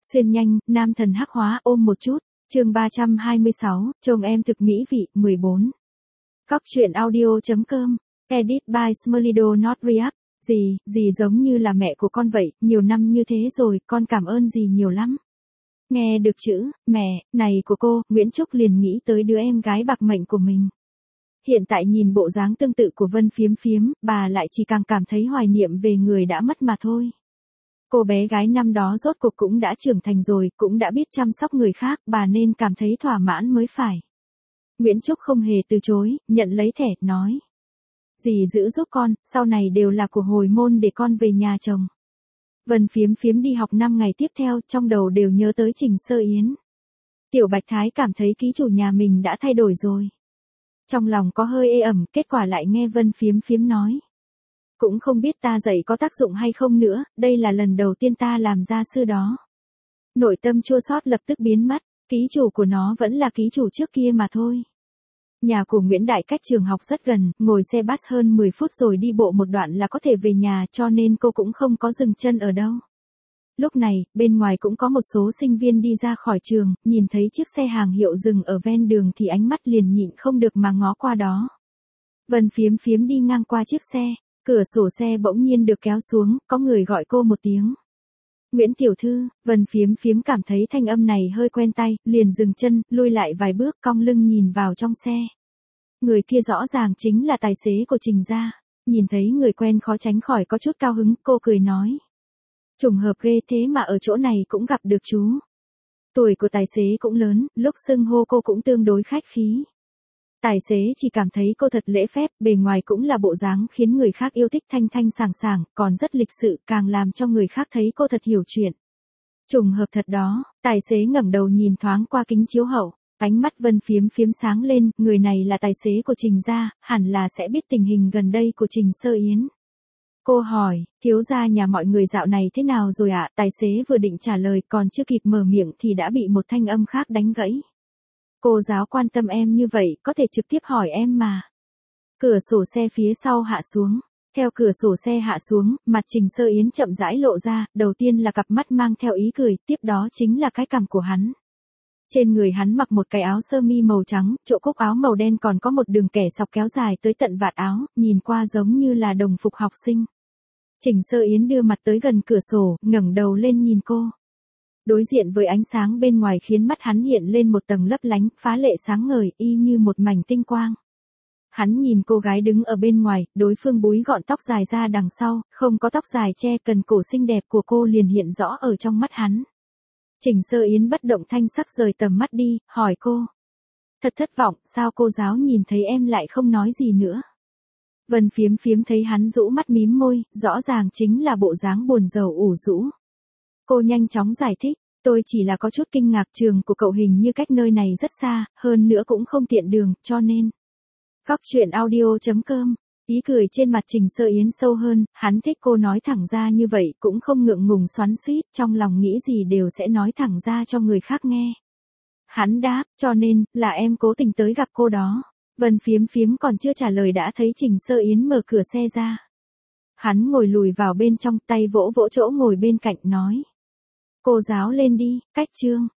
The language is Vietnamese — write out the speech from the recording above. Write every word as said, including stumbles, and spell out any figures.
Xuyên nhanh, nam thần hắc hóa, ôm một chút. Chương ba trăm hai mươi sáu, chồng em thực mỹ vị, mười bốn. Cóc truyện audio.com. Edit by Smolido Not React. Gì, gì giống như là mẹ của con vậy, nhiều năm như thế rồi, con cảm ơn gì nhiều lắm. Nghe được chữ mẹ này của cô, Nguyễn Trúc liền nghĩ tới đứa em gái bạc mệnh của mình. Hiện tại nhìn bộ dáng tương tự của Vân Phiếm Phiếm, bà lại chỉ càng cảm thấy hoài niệm về người đã mất mà thôi. Cô bé gái năm đó rốt cuộc cũng đã trưởng thành rồi, cũng đã biết chăm sóc người khác, bà nên cảm thấy thỏa mãn mới phải. Nguyễn Trúc không hề từ chối, nhận lấy thẻ, nói. Dì giữ giúp con, sau này đều là của hồi môn để con về nhà chồng. Vân Phiếm Phiếm đi học năm ngày tiếp theo, trong đầu đều nhớ tới Trình Sơ Yến. Tiểu Bạch Thái cảm thấy ký chủ nhà mình đã thay đổi rồi. Trong lòng có hơi ê ẩm, kết quả lại nghe Vân Phiếm Phiếm nói. Cũng không biết ta dạy có tác dụng hay không nữa, đây là lần đầu tiên ta làm gia sư đó. Nội tâm chua xót lập tức biến mất, ký chủ của nó vẫn là ký chủ trước kia mà thôi. Nhà của Nguyễn Đại cách trường học rất gần, ngồi xe bus hơn mười phút rồi đi bộ một đoạn là có thể về nhà, cho nên cô cũng không có dừng chân ở đâu. Lúc này, bên ngoài cũng có một số sinh viên đi ra khỏi trường, nhìn thấy chiếc xe hàng hiệu dừng ở ven đường thì ánh mắt liền nhịn không được mà ngó qua đó. Vân Phiếm Phiếm đi ngang qua chiếc xe, cửa sổ xe bỗng nhiên được kéo xuống, có người gọi cô một tiếng. Nguyễn tiểu thư. Vân Phiếm Phiếm cảm thấy thanh âm này hơi quen tai, liền dừng chân, lui lại vài bước, cong lưng nhìn vào trong xe. Người kia rõ ràng chính là tài xế của Trình gia. Nhìn thấy người quen khó tránh khỏi có chút cao hứng, cô cười nói. Trùng hợp ghê thế mà ở chỗ này cũng gặp được chú. Tuổi của tài xế cũng lớn, lúc xưng hô cô cũng tương đối khách khí. Tài xế chỉ cảm thấy cô thật lễ phép, bề ngoài cũng là bộ dáng khiến người khác yêu thích, thanh thanh sảng sảng, còn rất lịch sự, càng làm cho người khác thấy cô thật hiểu chuyện. Trùng hợp thật đó. Tài xế ngẩng đầu nhìn thoáng qua kính chiếu hậu, ánh mắt Vân Phiếm Phiếm sáng lên, người này là tài xế của Trình gia, hẳn là sẽ biết tình hình gần đây của Trình Sơ Yến. Cô hỏi, thiếu gia nhà mọi người dạo này thế nào rồi ạ? Tài xế vừa định trả lời, còn chưa kịp mở miệng thì đã bị một thanh âm khác đánh gãy. Cô giáo quan tâm em như vậy, có thể trực tiếp hỏi em mà. Cửa sổ xe phía sau hạ xuống. Theo cửa sổ xe hạ xuống, mặt Trình Sơ Yến chậm rãi lộ ra, đầu tiên là cặp mắt mang theo ý cười, tiếp đó chính là cái cằm của hắn. Trên người hắn mặc một cái áo sơ mi màu trắng, chỗ cúc áo màu đen còn có một đường kẻ sọc kéo dài tới tận vạt áo, nhìn qua giống như là đồng phục học sinh. Trình Sơ Yến đưa mặt tới gần cửa sổ, ngẩng đầu lên nhìn cô. Đối diện với ánh sáng bên ngoài khiến mắt hắn hiện lên một tầng lấp lánh, phá lệ sáng ngời, y như một mảnh tinh quang. Hắn nhìn cô gái đứng ở bên ngoài, đối phương búi gọn tóc dài ra đằng sau, không có tóc dài che cần cổ xinh đẹp của cô liền hiện rõ ở trong mắt hắn. Trình Sơ Yến bất động thanh sắc rời tầm mắt đi, hỏi cô. Thật thất vọng, sao cô giáo nhìn thấy em lại không nói gì nữa? Vân Phiếm Phiếm thấy hắn rũ mắt mím môi, rõ ràng chính là bộ dáng buồn rầu ủ rũ. Cô nhanh chóng giải thích, tôi chỉ là có chút kinh ngạc, trường của cậu hình như cách nơi này rất xa, hơn nữa cũng không tiện đường, cho nên. Cóc truyện audio.com. Ý cười trên mặt Trình Sơ Yến sâu hơn, hắn thích cô nói thẳng ra như vậy, cũng không ngượng ngùng xoắn xuýt, trong lòng nghĩ gì đều sẽ nói thẳng ra cho người khác nghe. Hắn đáp, cho nên, là em cố tình tới gặp cô đó. Vân Phiếm Phiếm còn chưa trả lời đã thấy Trình Sơ Yến mở cửa xe ra. Hắn ngồi lùi vào bên trong, tay vỗ vỗ chỗ ngồi bên cạnh nói. Cô giáo lên đi, cách chương.